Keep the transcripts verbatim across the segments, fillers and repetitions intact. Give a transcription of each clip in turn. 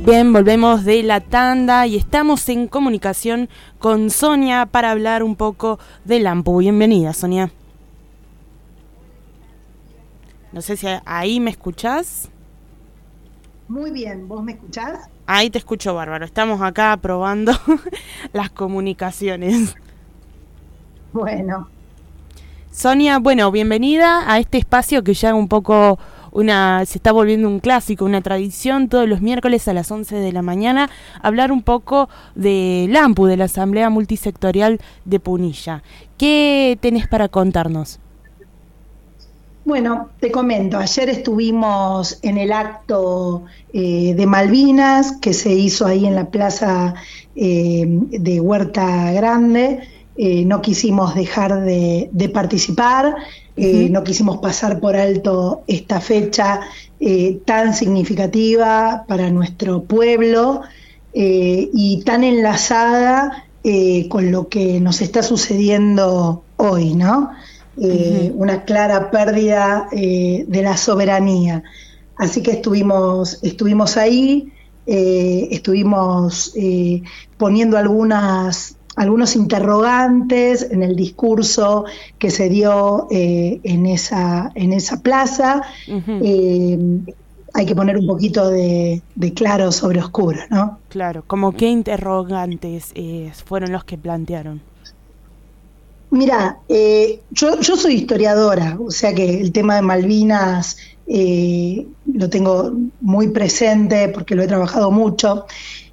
Bien, volvemos de la tanda y estamos en comunicación con Sonia para hablar un poco del AMPU. Bienvenida, Sonia. No sé si ahí me escuchás. Muy bien, ¿vos me escuchás? Ahí te escucho bárbaro. Estamos acá probando las comunicaciones. Bueno. Sonia, bueno, bienvenida a este espacio que ya un poco una se está volviendo un clásico, una tradición, todos los miércoles a las once de la mañana, hablar un poco del AMPU, de la Asamblea Multisectorial de Punilla. ¿Qué tenés para contarnos? Bueno, te comento, ayer estuvimos en el acto eh, de Malvinas que se hizo ahí en la plaza eh, de Huerta Grande. Eh, no quisimos dejar de, de participar, eh, uh-huh. no quisimos pasar por alto esta fecha eh, tan significativa para nuestro pueblo eh, y tan enlazada eh, con lo que nos está sucediendo hoy, ¿no? Eh, uh-huh. Una clara pérdida eh, de la soberanía. Así que estuvimos, estuvimos ahí, eh, estuvimos eh, poniendo algunas, algunos interrogantes en el discurso que se dio eh, en, esa, en esa plaza. Uh-huh. Eh, hay que poner un poquito de, de claro sobre oscuro, ¿no? Claro, ¿como qué interrogantes eh, fueron los que plantearon? Mira, eh, yo, yo soy historiadora, o sea que el tema de Malvinas eh, lo tengo muy presente porque lo he trabajado mucho.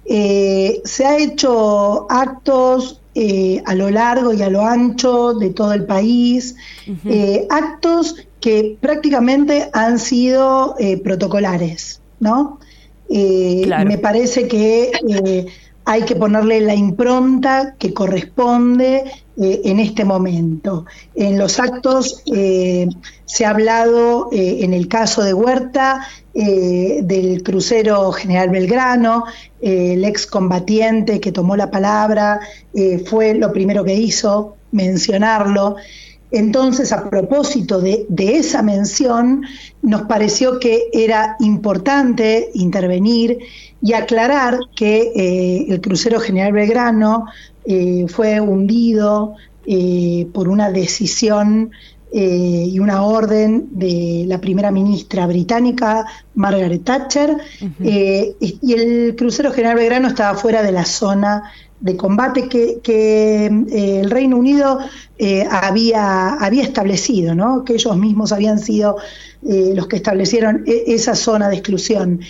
Eh, se ha hecho actos eh, a lo largo y a lo ancho de todo el país, uh-huh. eh, actos que prácticamente han sido eh, protocolares, ¿no? Eh, claro. Me parece que eh, hay que ponerle la impronta que corresponde eh, en este momento. En los actos eh, se ha hablado, eh, en el caso de Huerta, eh, del crucero General Belgrano, eh, el excombatiente que tomó la palabra, eh, fue lo primero que hizo, mencionarlo. Entonces, a propósito de, de esa mención, nos pareció que era importante intervenir y aclarar que eh, el crucero General Belgrano eh, fue hundido eh, por una decisión eh, y una orden de la primera ministra británica, Margaret Thatcher, uh-huh. eh, y el crucero General Belgrano estaba fuera de la zona de combate que, que eh, el Reino Unido eh, había, había establecido, ¿no? Que ellos mismos habían sido eh, los que establecieron e- esa zona de exclusión.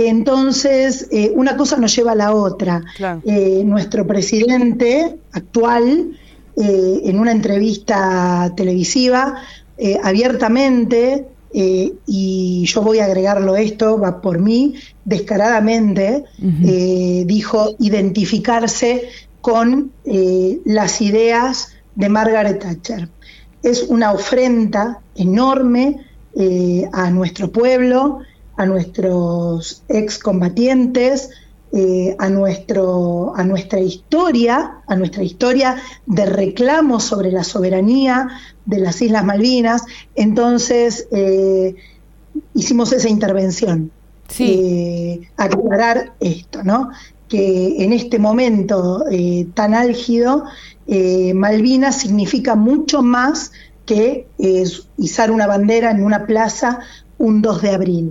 Entonces, eh, una cosa nos lleva a la otra. Claro. Eh, nuestro presidente actual, eh, en una entrevista televisiva, eh, abiertamente, Eh, y yo voy a agregarlo esto, va por mí, descaradamente, uh-huh. eh, dijo identificarse con eh, las ideas de Margaret Thatcher. Es una ofrenda enorme eh, a nuestro pueblo, a nuestros excombatientes, eh, a, nuestro, a nuestra historia, a nuestra historia de reclamo sobre la soberanía de las Islas Malvinas. Entonces eh, hicimos esa intervención, sí. eh, aclarar esto, ¿no? Que en este momento eh, tan álgido, eh, Malvinas significa mucho más que eh, izar una bandera en una plaza un dos de abril.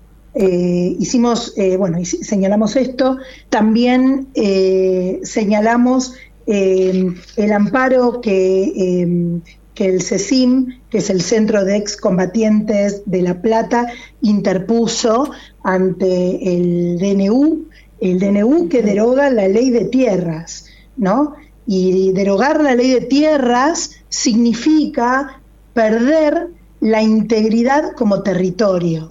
Eh, hicimos, eh, bueno, señalamos esto, también eh, señalamos eh, el amparo que eh, que el CECIM, que es el Centro de Excombatientes de La Plata, interpuso ante el D N U, el D N U que deroga la ley de tierras, ¿no? Y derogar la ley de tierras significa perder la integridad como territorio,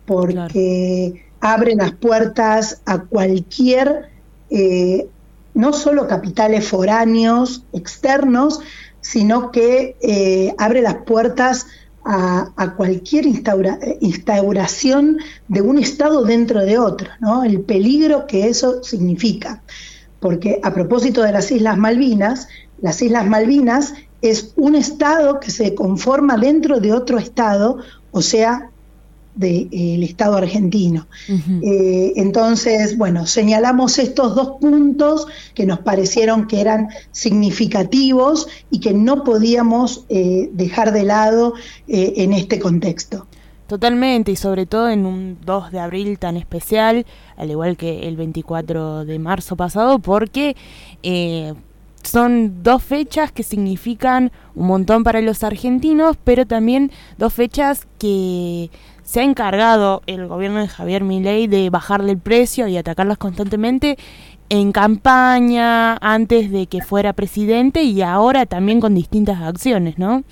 porque claro. abre las puertas a cualquier, eh, no solo capitales foráneos, externos, sino que eh, abre las puertas a, a cualquier instaura, instauración de un Estado dentro de otro, ¿no? El peligro que eso significa. Porque a propósito de las Islas Malvinas, las Islas Malvinas es un Estado que se conforma dentro de otro Estado, o sea, del de, Estado argentino. Uh-huh. Eh, entonces, bueno, señalamos estos dos puntos que nos parecieron que eran significativos y que no podíamos eh, dejar de lado eh, en este contexto. Totalmente, y sobre todo en un dos de abril tan especial, al igual que el veinticuatro de marzo pasado, porque eh, son dos fechas que significan un montón para los argentinos, pero también dos fechas que se ha encargado el gobierno de Javier Milei de bajarle el precio y atacarlas constantemente en campaña, antes de que fuera presidente y ahora también con distintas acciones, ¿no?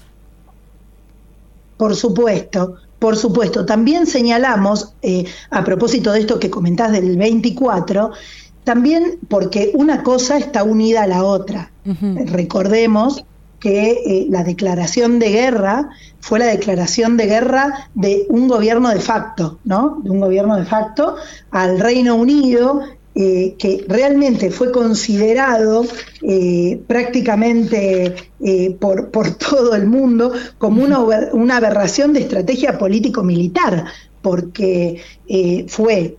Por supuesto. Por supuesto, también señalamos, eh, a propósito de esto que comentás del veinticuatro, también porque una cosa está unida a la otra. Uh-huh. Recordemos que eh, la declaración de guerra fue la declaración de guerra de un gobierno de facto, ¿no? De un gobierno de facto al Reino Unido, Eh, que realmente fue considerado eh, prácticamente eh, por, por todo el mundo como una, una aberración de estrategia político-militar, porque eh, fue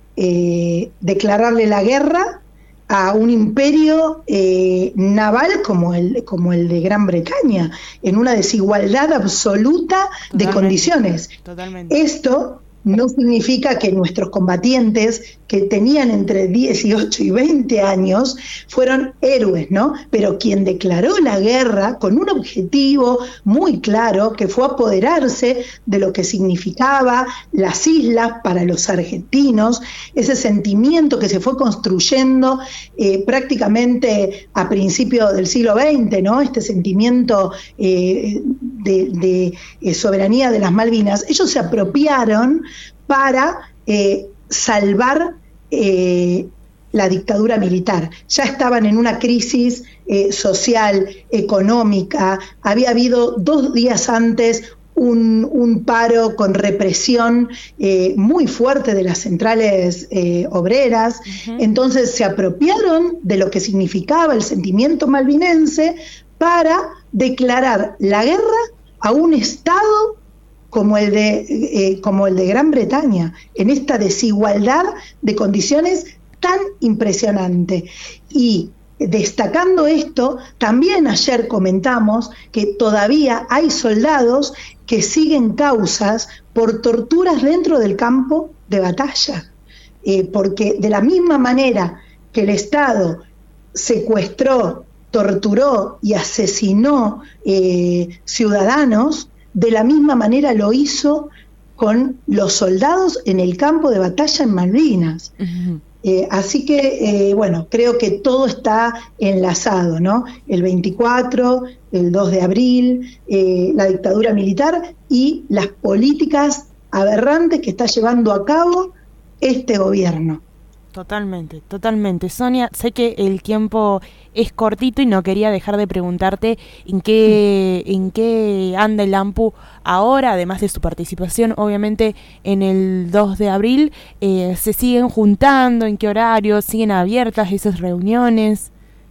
eh, declararle la guerra a un imperio eh, naval como el, como el de Gran Bretaña, en una desigualdad absoluta Totalmente. de condiciones. Totalmente. Esto no significa que nuestros combatientes, que tenían entre dieciocho y veinte años, fueron héroes, ¿no? Pero quien declaró la guerra con un objetivo muy claro, que fue apoderarse de lo que significaba las islas para los argentinos, ese sentimiento que se fue construyendo eh, prácticamente a principios del siglo veinte, ¿no? Este sentimiento eh, de, de eh, soberanía de las Malvinas. Ellos se apropiaron para eh, salvar eh, la dictadura militar. Ya estaban en una crisis eh, social, económica, había habido dos días antes un, un paro con represión eh, muy fuerte de las centrales eh, obreras. Uh-huh. Entonces se apropiaron de lo que significaba el sentimiento malvinense para declarar la guerra a un Estado como el de eh, como el de Gran Bretaña, en esta desigualdad de condiciones tan impresionante. Y destacando esto, también ayer comentamos que todavía hay soldados que siguen causas por torturas dentro del campo de batalla, eh, porque de la misma manera que el Estado secuestró, torturó y asesinó eh, ciudadanos, de la misma manera lo hizo con los soldados en el campo de batalla en Malvinas. Uh-huh. Eh, así que, eh, bueno, creo que todo está enlazado, ¿no? El veinticuatro, el dos de abril, eh, la dictadura militar y las políticas aberrantes que está llevando a cabo este gobierno. Totalmente, totalmente. Sonia, sé que el tiempo es cortito y no quería dejar de preguntarte en qué, en qué anda el AMPU ahora, además de su participación, obviamente, en el dos de abril. Eh, ¿se siguen juntando? ¿En qué horario? ¿Siguen abiertas esas reuniones?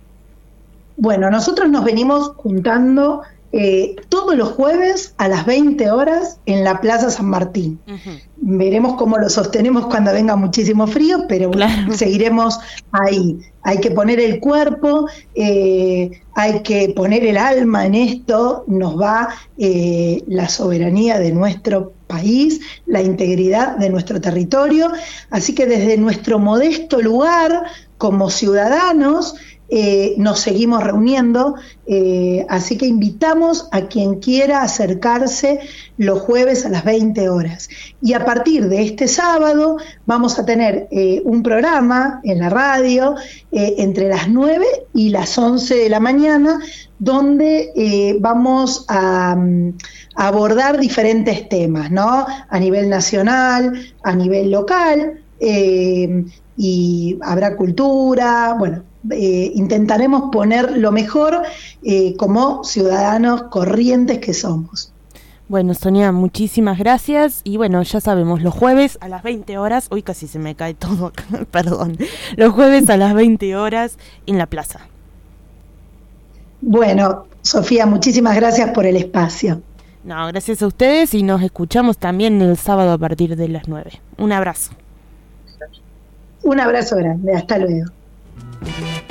Bueno, nosotros nos venimos juntando eh, todos los jueves a las veinte horas en la Plaza San Martín. Uh-huh. Veremos cómo lo sostenemos cuando venga muchísimo frío, pero claro, seguiremos ahí. Hay que poner el cuerpo, eh, hay que poner el alma en esto, nos va eh, la soberanía de nuestro país, la integridad de nuestro territorio, así que desde nuestro modesto lugar, como ciudadanos, Eh, nos seguimos reuniendo, eh, así que invitamos a quien quiera acercarse los jueves a las veinte horas. Y a partir de este sábado vamos a tener eh, un programa en la radio eh, entre las nueve y las once de la mañana, donde eh, vamos a, a abordar diferentes temas, ¿no? A nivel nacional, a nivel local, eh, y habrá cultura, bueno, Eh, intentaremos poner lo mejor eh, como ciudadanos corrientes que somos. Bueno, Sonia, muchísimas gracias. Y bueno, ya sabemos, los jueves a las veinte horas, hoy casi se me cae todo, perdón, los jueves a las veinte horas en la plaza. Bueno, Sofía, muchísimas gracias por el espacio. No, gracias a ustedes y nos escuchamos también el sábado a partir de las nueve. Un abrazo. Un abrazo grande, hasta luego.